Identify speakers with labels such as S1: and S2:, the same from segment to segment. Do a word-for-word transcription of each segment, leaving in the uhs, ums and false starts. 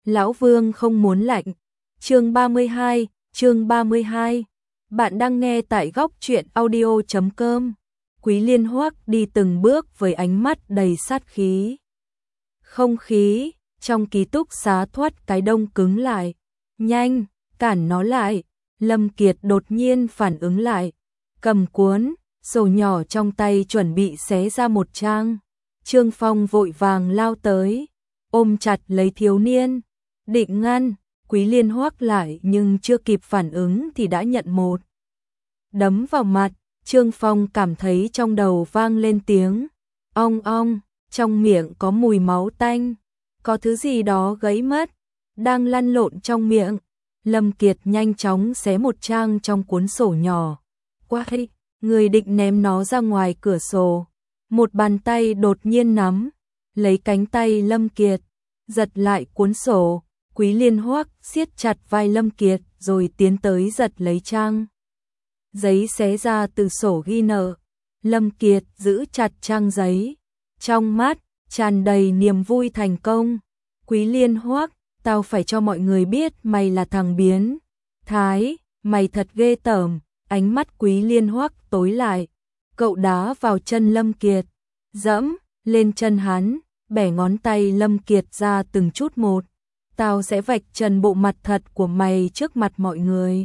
S1: Lão Vương không muốn lạnh. Chương ba mươi hai, chương ba mươi hai. Bạn đang nghe tại góc truyện audio chấm com. Quý Liên Hoắc đi từng bước với ánh mắt đầy sát khí. Không khí trong ký túc xá thoát cái đông cứng lại. Nhanh, cản nó lại. Lâm Kiệt đột nhiên phản ứng lại, cầm cuốn sổ nhỏ trong tay chuẩn bị xé ra một trang. Trương Phong vội vàng lao tới, ôm chặt lấy thiếu niên, định ngăn. Quý Liên Hoắc lại nhưng chưa kịp phản ứng thì đã nhận một đấm vào mặt. Trương Phong cảm thấy trong đầu vang lên tiếng ong ong, trong miệng có mùi máu tanh, có thứ gì đó gãy mất, đang lăn lộn trong miệng. Lâm Kiệt nhanh chóng xé một trang trong cuốn sổ nhỏ. Quay, người định ném nó ra ngoài cửa sổ. Một bàn tay đột nhiên nắm lấy cánh tay Lâm Kiệt, giật lại cuốn sổ. Quý Liên Hoắc siết chặt vai Lâm Kiệt rồi tiến tới giật lấy trang giấy xé ra từ sổ ghi nợ. Lâm Kiệt giữ chặt trang giấy, trong mắt tràn đầy niềm vui thành công. Quý Liên Hoắc, tao phải cho mọi người biết mày là thằng biến thái, mày thật ghê tởm. Ánh mắt Quý Liên Hoắc tối lại, cậu đá vào chân Lâm Kiệt, dẫm lên chân hắn, bẻ ngón tay Lâm Kiệt ra từng chút một. Tao sẽ vạch trần bộ mặt thật của mày trước mặt mọi người.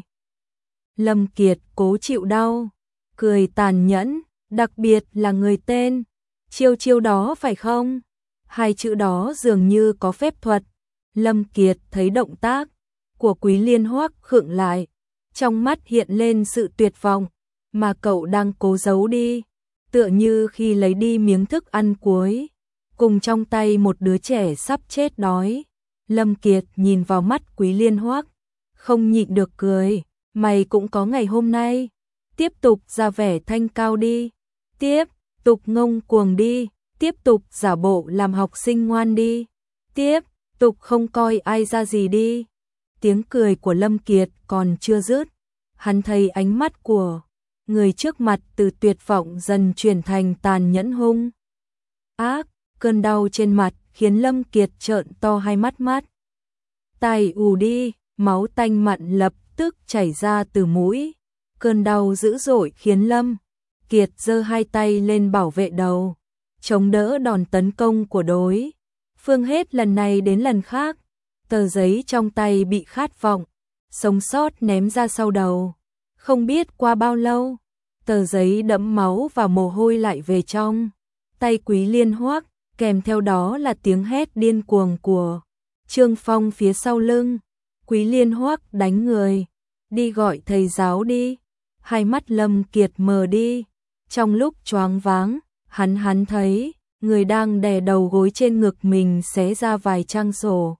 S1: Lâm Kiệt cố chịu đau, cười tàn nhẫn, đặc biệt là người tên Chiêu Chiêu đó phải không? Hai chữ đó dường như có phép thuật. Lâm Kiệt thấy động tác của Quý Liên Hoắc khựng lại, trong mắt hiện lên sự tuyệt vọng mà cậu đang cố giấu đi, tựa như khi lấy đi miếng thức ăn cuối cùng trong tay một đứa trẻ sắp chết đói. Lâm Kiệt nhìn vào mắt Quý Liên Hoắc, không nhịn được cười. Mày cũng có ngày hôm nay. Tiếp tục ra vẻ thanh cao đi, tiếp tục ngông cuồng đi, tiếp tục giả bộ làm học sinh ngoan đi, tiếp tục không coi ai ra gì đi. Tiếng cười của Lâm Kiệt còn chưa dứt, hắn thấy ánh mắt của người trước mặt từ tuyệt vọng dần chuyển thành tàn nhẫn hung ác. Cơn đau trên mặt khiến Lâm Kiệt trợn to hai mắt mắt. Tai ù đi, máu tanh mặn lập tức chảy ra từ mũi. Cơn đau dữ dội khiến Lâm Kiệt giơ hai tay lên bảo vệ đầu, chống đỡ đòn tấn công của đối phương hết lần này đến lần khác. Tờ giấy trong tay bị khát vọng sống sót ném ra sau đầu. Không biết qua bao lâu, tờ giấy đẫm máu và mồ hôi lại về trong tay Quý Liên Hoắc, kèm theo đó là tiếng hét điên cuồng của Trương Phong phía sau lưng. Quý Liên Hoắc đánh người, đi gọi thầy giáo đi. Hai mắt Lâm Kiệt mờ đi, trong lúc choáng váng, hắn hắn thấy người đang đè đầu gối trên ngực mình xé ra vài trang sổ.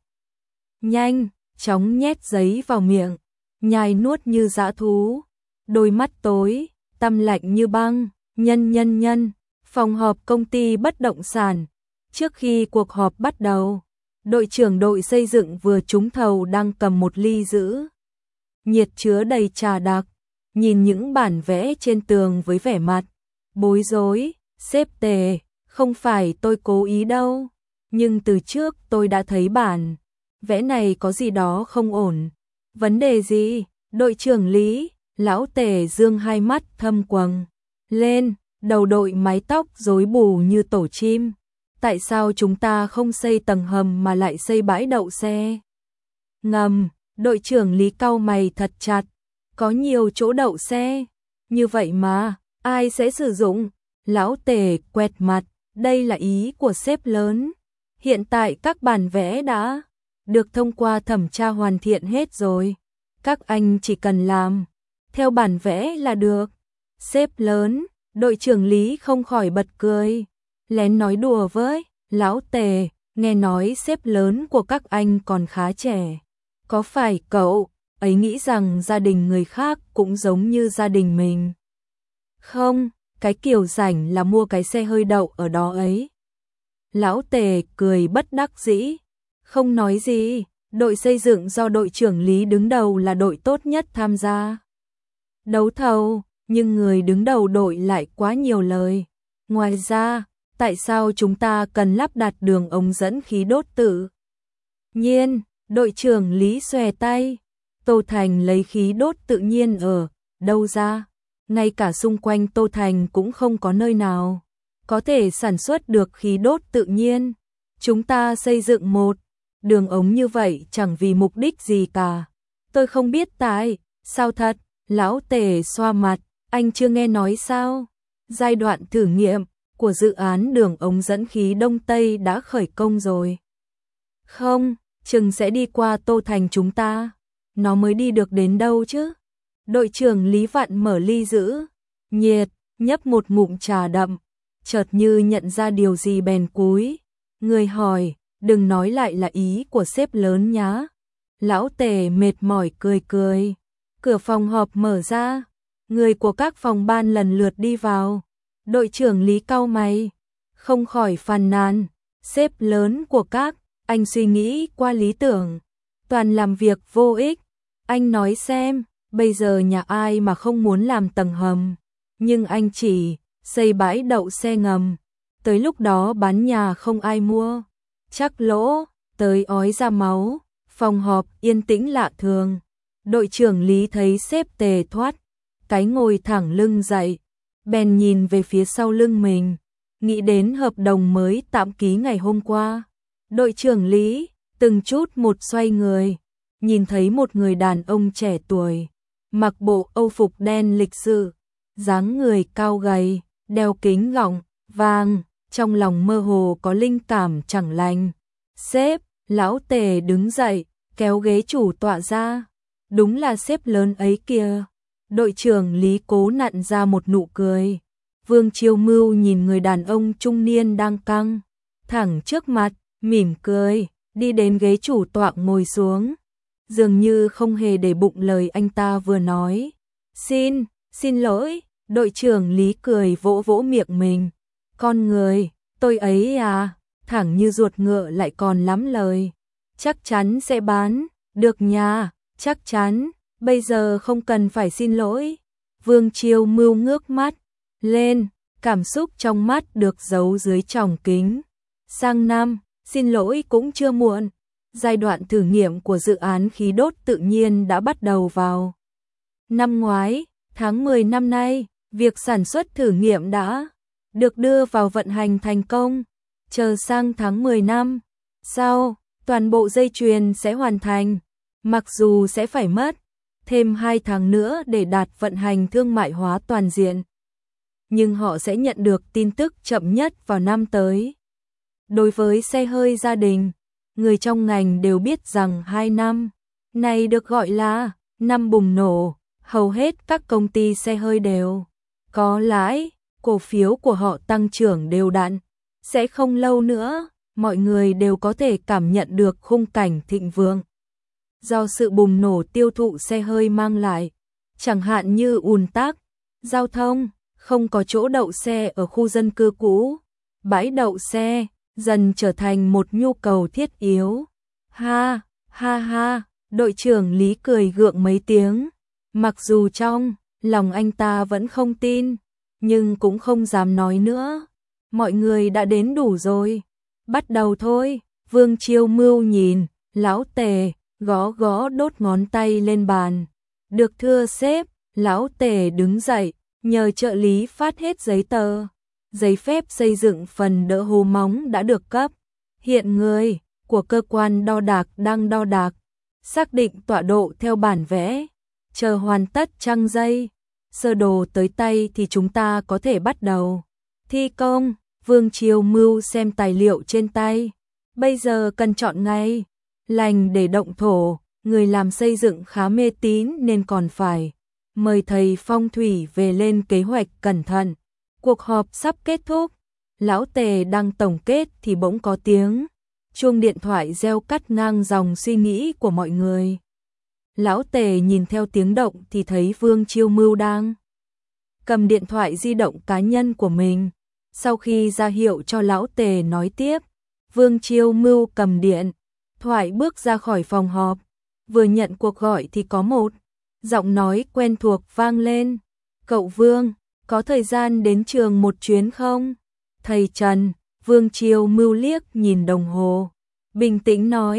S1: Nhanh chóng nhét giấy vào miệng, nhai nuốt như dã thú, đôi mắt tối tăm lạnh như băng. Nhân nhân nhân, phòng họp công ty bất động sản. Trước khi cuộc họp bắt đầu, đội trưởng đội xây dựng vừa trúng thầu đang cầm một ly giữ nhiệt chứa đầy trà đặc, nhìn những bản vẽ trên tường với vẻ mặt bối rối. Sếp Tề, không phải tôi cố ý đâu, nhưng từ trước tôi đã thấy bản vẽ này có gì đó không ổn. Vấn đề gì? Đội trưởng Lý. Lão Tề dương hai mắt thâm quầng lên, đầu đội mái tóc rối bù như tổ chim. Tại sao chúng ta không xây tầng hầm mà lại xây bãi đậu xe ngầm? Đội trưởng Lý cau mày thật chặt. Có nhiều chỗ đậu xe như vậy mà ai sẽ sử dụng? Lão Tề quẹt mặt, đây là ý của sếp lớn. Hiện tại các bản vẽ đã được thông qua thẩm tra hoàn thiện hết rồi, các anh chỉ cần làm theo bản vẽ là được. Sếp lớn. Đội trưởng Lý không khỏi bật cười, lén nói đùa với Lão Tề, nghe nói sếp lớn của các anh còn khá trẻ. Có phải cậu ấy nghĩ rằng gia đình người khác cũng giống như gia đình mình không? Cái kiểu rảnh là mua cái xe hơi đậu ở đó ấy. Lão Tề cười bất đắc dĩ, không nói gì. Đội xây dựng do đội trưởng Lý đứng đầu là đội tốt nhất tham gia đấu thầu, nhưng người đứng đầu đội lại quá nhiều lời. Ngoài ra, tại sao chúng ta cần lắp đặt đường ống dẫn khí đốt tự nhiên? Đội trưởng Lý xòe tay. Tô Thành lấy khí đốt tự nhiên ở đâu ra? Ngay cả xung quanh Tô Thành cũng không có nơi nào có thể sản xuất được khí đốt tự nhiên. Chúng ta xây dựng một đường ống như vậy chẳng vì mục đích gì cả. Tôi không biết tại sao thật. Lão Tề xoa mặt, anh chưa nghe nói sao? Giai đoạn thử nghiệm của dự án đường ống dẫn khí Đông Tây đã khởi công rồi. Không, chừng sẽ đi qua Tô Thành chúng ta. Nó mới đi được đến đâu chứ? Đội trưởng Lý Vạn mở ly giữ nhiệt, nhấp một ngụm trà đậm, chợt như nhận ra điều gì bèn cúi người hỏi, đừng nói lại là ý của sếp lớn nhá. Lão Tề mệt mỏi cười cười. Cửa phòng họp mở ra, người của các phòng ban lần lượt đi vào. Đội trưởng Lý cau mày, không khỏi phàn nàn, sếp lớn của các, anh suy nghĩ qua lý tưởng, toàn làm việc vô ích. Anh nói xem, bây giờ nhà ai mà không muốn làm tầng hầm, nhưng anh chỉ xây bãi đậu xe ngầm, tới lúc đó bán nhà không ai mua, chắc lỗ, tới ói ra máu. Phòng họp yên tĩnh lạ thường. Đội trưởng Lý thấy sếp Tề thoát cái ngồi thẳng lưng dậy, bèn nhìn về phía sau lưng mình, nghĩ đến hợp đồng mới tạm ký ngày hôm qua. Đội trưởng Lý từng chút một xoay người, nhìn thấy một người đàn ông trẻ tuổi, mặc bộ âu phục đen lịch sự, dáng người cao gầy, đeo kính gọng vàng, trong lòng mơ hồ có linh cảm chẳng lành. Sếp, Lão Tề đứng dậy, kéo ghế chủ tọa ra. Đúng là sếp lớn ấy kìa. Đội trưởng Lý cố nặn ra một nụ cười. Vương Chiêu Mưu nhìn người đàn ông trung niên đang căng thẳng trước mặt, mỉm cười, đi đến ghế chủ tọa ngồi xuống. Dường như không hề để bụng lời anh ta vừa nói. Xin, xin lỗi, đội trưởng Lý cười vỗ vỗ miệng mình. Con người, tôi ấy à, thẳng như ruột ngựa lại còn lắm lời. Chắc chắn sẽ bán, được nha, chắc chắn, bây giờ không cần phải xin lỗi. Vương Chiêu Mưu ngước mắt lên, cảm xúc trong mắt được giấu dưới tròng kính. Sang năm, xin lỗi cũng chưa muộn. Giai đoạn thử nghiệm của dự án khí đốt tự nhiên đã bắt đầu vào năm ngoái, tháng mười năm nay, việc sản xuất thử nghiệm đã được đưa vào vận hành thành công. Chờ sang tháng mười năm sau, toàn bộ dây chuyền sẽ hoàn thành, mặc dù sẽ phải mất thêm hai tháng nữa để đạt vận hành thương mại hóa toàn diện. Nhưng họ sẽ nhận được tin tức chậm nhất vào năm tới. Đối với xe hơi gia đình, người trong ngành đều biết rằng hai năm này được gọi là năm bùng nổ, hầu hết các công ty xe hơi đều có lãi, cổ phiếu của họ tăng trưởng đều đặn. Sẽ không lâu nữa, mọi người đều có thể cảm nhận được khung cảnh thịnh vượng do sự bùng nổ tiêu thụ xe hơi mang lại, chẳng hạn như ùn tắc giao thông, không có chỗ đậu xe ở khu dân cư cũ, bãi đậu xe dần trở thành một nhu cầu thiết yếu. Ha, ha ha, đội trưởng Lý cười gượng mấy tiếng, mặc dù trong lòng anh ta vẫn không tin, nhưng cũng không dám nói nữa. Mọi người đã đến đủ rồi, bắt đầu thôi. Vương Chiêu Mưu nhìn Lão Tề, gõ gõ đốt ngón tay lên bàn. Được thưa sếp. Lão Tề đứng dậy, nhờ trợ lý phát hết giấy tờ. Giấy phép xây dựng phần đỡ hồ móng đã được cấp. Hiện người của cơ quan đo đạc đang đo đạc, xác định tọa độ theo bản vẽ. Chờ hoàn tất trăng dây, sơ đồ tới tay thì chúng ta có thể bắt đầu thi công. Vương Chiêu Mưu xem tài liệu trên tay. Bây giờ cần chọn ngày lành để động thổ, người làm xây dựng khá mê tín nên còn phải mời thầy phong thủy về lên kế hoạch cẩn thận. Cuộc họp sắp kết thúc, Lão Tề đang tổng kết thì bỗng có tiếng chuông điện thoại reo cắt ngang dòng suy nghĩ của mọi người. Lão Tề nhìn theo tiếng động thì thấy Vương Chiêu Mưu đang cầm điện thoại di động cá nhân của mình. Sau khi ra hiệu cho Lão Tề nói tiếp, Vương Chiêu Mưu cầm điện thoại bước ra khỏi phòng họp. Vừa nhận cuộc gọi thì có một giọng nói quen thuộc vang lên. Cậu Vương, có thời gian đến trường một chuyến không? Thầy Trần. Vương Chiêu Mưu liếc nhìn đồng hồ, bình tĩnh nói,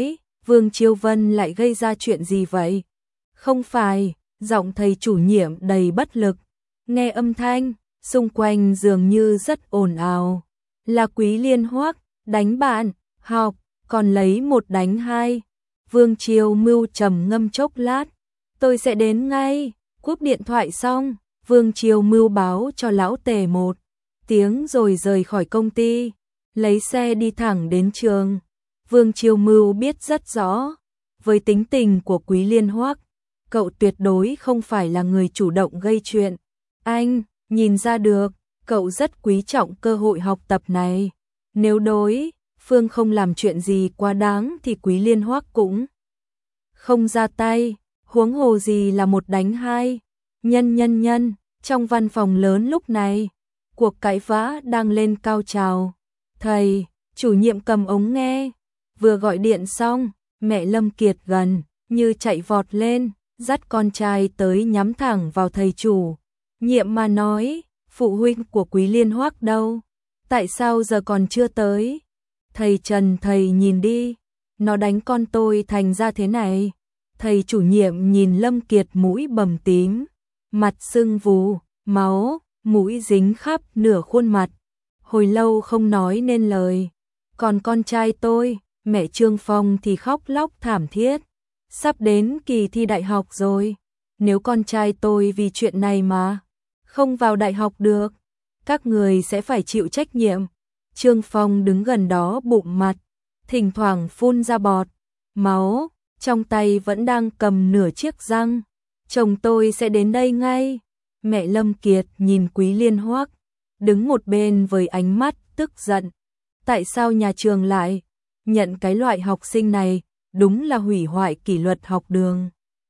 S1: Vương Chiêu Vân lại gây ra chuyện gì vậy? Không phải, giọng thầy chủ nhiệm đầy bất lực. Nghe âm thanh, xung quanh dường như rất ồn ào. Là Quý Liên Hoắc, đánh bạn, học, còn lấy một đánh hai. Vương Chiêu Mưu trầm ngâm chốc lát. Tôi sẽ đến ngay, cúp điện thoại xong, Vương Chiêu Mưu báo cho lão Tề một tiếng rồi rời khỏi công ty, lấy xe đi thẳng đến trường. Vương Chiêu Mưu biết rất rõ, với tính tình của Quý Liên Hoắc, cậu tuyệt đối không phải là người chủ động gây chuyện. Anh nhìn ra được, cậu rất quý trọng cơ hội học tập này. Nếu đối phương không làm chuyện gì quá đáng thì Quý Liên Hoắc cũng không ra tay, huống hồ gì là một đánh hai. Nhân nhân nhân, trong văn phòng lớn lúc này, cuộc cãi vã đang lên cao trào. Thầy, chủ nhiệm cầm ống nghe, vừa gọi điện xong, mẹ Lâm Kiệt gần như chạy vọt lên, dắt con trai tới nhắm thẳng vào thầy chủ nhiệm mà nói, phụ huynh của Quý Liên Hoắc đâu? Tại sao giờ còn chưa tới? Thầy Trần, thầy nhìn đi, nó đánh con tôi thành ra thế này. Thầy chủ nhiệm nhìn Lâm Kiệt mũi bầm tím, mặt sưng vù, máu, mũi dính khắp nửa khuôn mặt. Hồi lâu không nói nên lời. Còn con trai tôi, mẹ Trương Phong thì khóc lóc thảm thiết. Sắp đến kỳ thi đại học rồi. Nếu con trai tôi vì chuyện này mà không vào đại học được, các người sẽ phải chịu trách nhiệm. Trương Phong đứng gần đó bụng mặt, thỉnh thoảng phun ra bọt, máu, trong tay vẫn đang cầm nửa chiếc răng. Chồng tôi sẽ đến đây ngay. Mẹ Lâm Kiệt nhìn Quý Liên Hoắc, đứng một bên với ánh mắt tức giận. Tại sao nhà trường lại nhận cái loại học sinh này, đúng là hủy hoại kỷ luật học đường.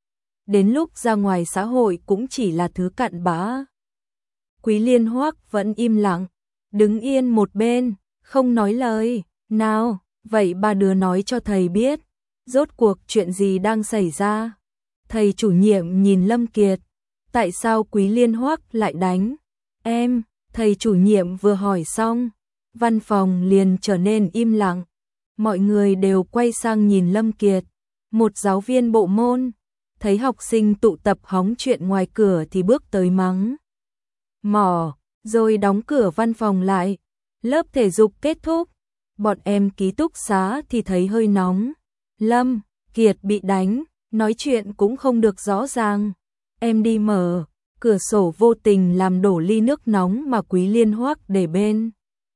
S1: Đến lúc ra ngoài xã hội cũng chỉ là thứ cặn bã. Quý Liên Hoắc vẫn im lặng, đứng yên một bên, không nói lời. Nào, vậy ba đứa nói cho thầy biết, rốt cuộc chuyện gì đang xảy ra? Thầy chủ nhiệm nhìn Lâm Kiệt, tại sao Quý Liên Hoắc lại đánh em? Thầy chủ nhiệm vừa hỏi xong, văn phòng liền trở nên im lặng. Mọi người đều quay sang nhìn Lâm Kiệt, một giáo viên bộ môn, thấy học sinh tụ tập hóng chuyện ngoài cửa thì bước tới mắng mỏ, rồi đóng cửa văn phòng lại. Lớp thể dục kết thúc, bọn em ký túc xá thì thấy hơi nóng. Lâm Kiệt bị đánh, nói chuyện cũng không được rõ ràng. Em đi mở cửa sổ, vô tình làm đổ ly nước nóng mà Quý Liên Hoắc để bên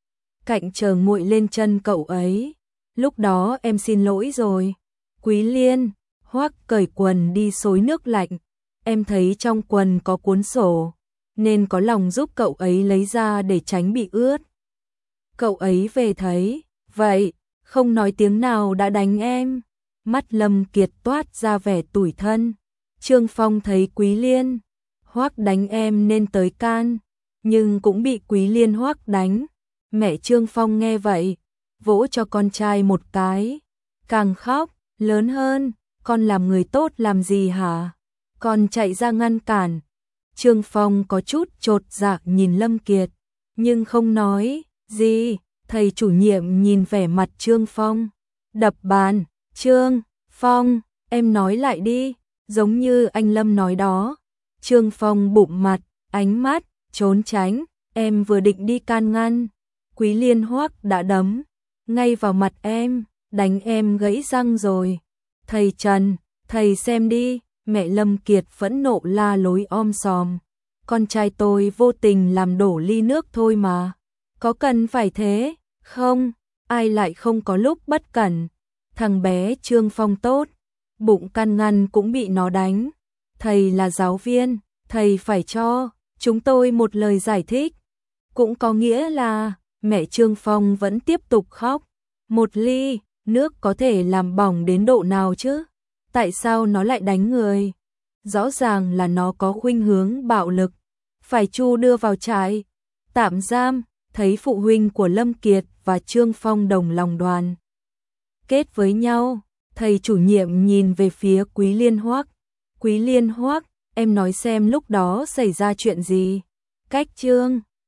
S1: cạnh chờ nguội lên chân cậu ấy. Lúc đó em xin lỗi rồi. Quý Liên Hoắc cởi quần đi xối nước lạnh. Em thấy trong quần có cuốn sổ, nên có lòng giúp cậu ấy lấy ra để tránh bị ướt. Cậu ấy về thấy vậy, không nói tiếng nào đã đánh em. Mắt Lâm Kiệt toát ra vẻ tủi thân. Trương Phong thấy Quý Liên Hoắc đánh em nên tới can, nhưng cũng bị Quý Liên Hoắc đánh. Mẹ Trương Phong nghe vậy, vỗ cho con trai một cái, càng khóc lớn hơn. Con làm người tốt làm gì hả? Con chạy ra ngăn cản. Trương Phong có chút chột dạ nhìn Lâm Kiệt, nhưng không nói gì. Thầy chủ nhiệm nhìn vẻ mặt Trương Phong, đập bàn. Trương Phong, em nói lại đi, giống như anh Lâm nói đó. Trương Phong bụng mặt, ánh mắt trốn tránh. Em vừa định đi can ngăn, Quý Liên Hoắc đã đấm ngay vào mặt em, đánh em gãy răng rồi. Thầy Trần, thầy xem đi. Mẹ Lâm Kiệt phẫn nộ la lối om sòm. Con trai tôi vô tình làm đổ ly nước thôi mà. Có cần phải thế? Không, ai lại không có lúc bất cẩn. Thằng bé Trương Phong tốt, bụng can ngăn cũng bị nó đánh. Thầy là giáo viên, thầy phải cho chúng tôi một lời giải thích. Cũng có nghĩa là mẹ Trương Phong vẫn tiếp tục khóc. Một ly nước có thể làm bỏng đến độ nào chứ? Tại sao nó lại đánh người? Rõ ràng là nó có khuynh hướng bạo lực, phải Chu đưa vào trại tạm giam. Thấy phụ huynh của Lâm Kiệt và Trương Phong đồng lòng đoàn kết với nhau, thầy chủ nhiệm nhìn về phía Quý Liên Hoắc. Quý Liên Hoắc, em nói xem lúc đó xảy ra chuyện gì? Cách Trương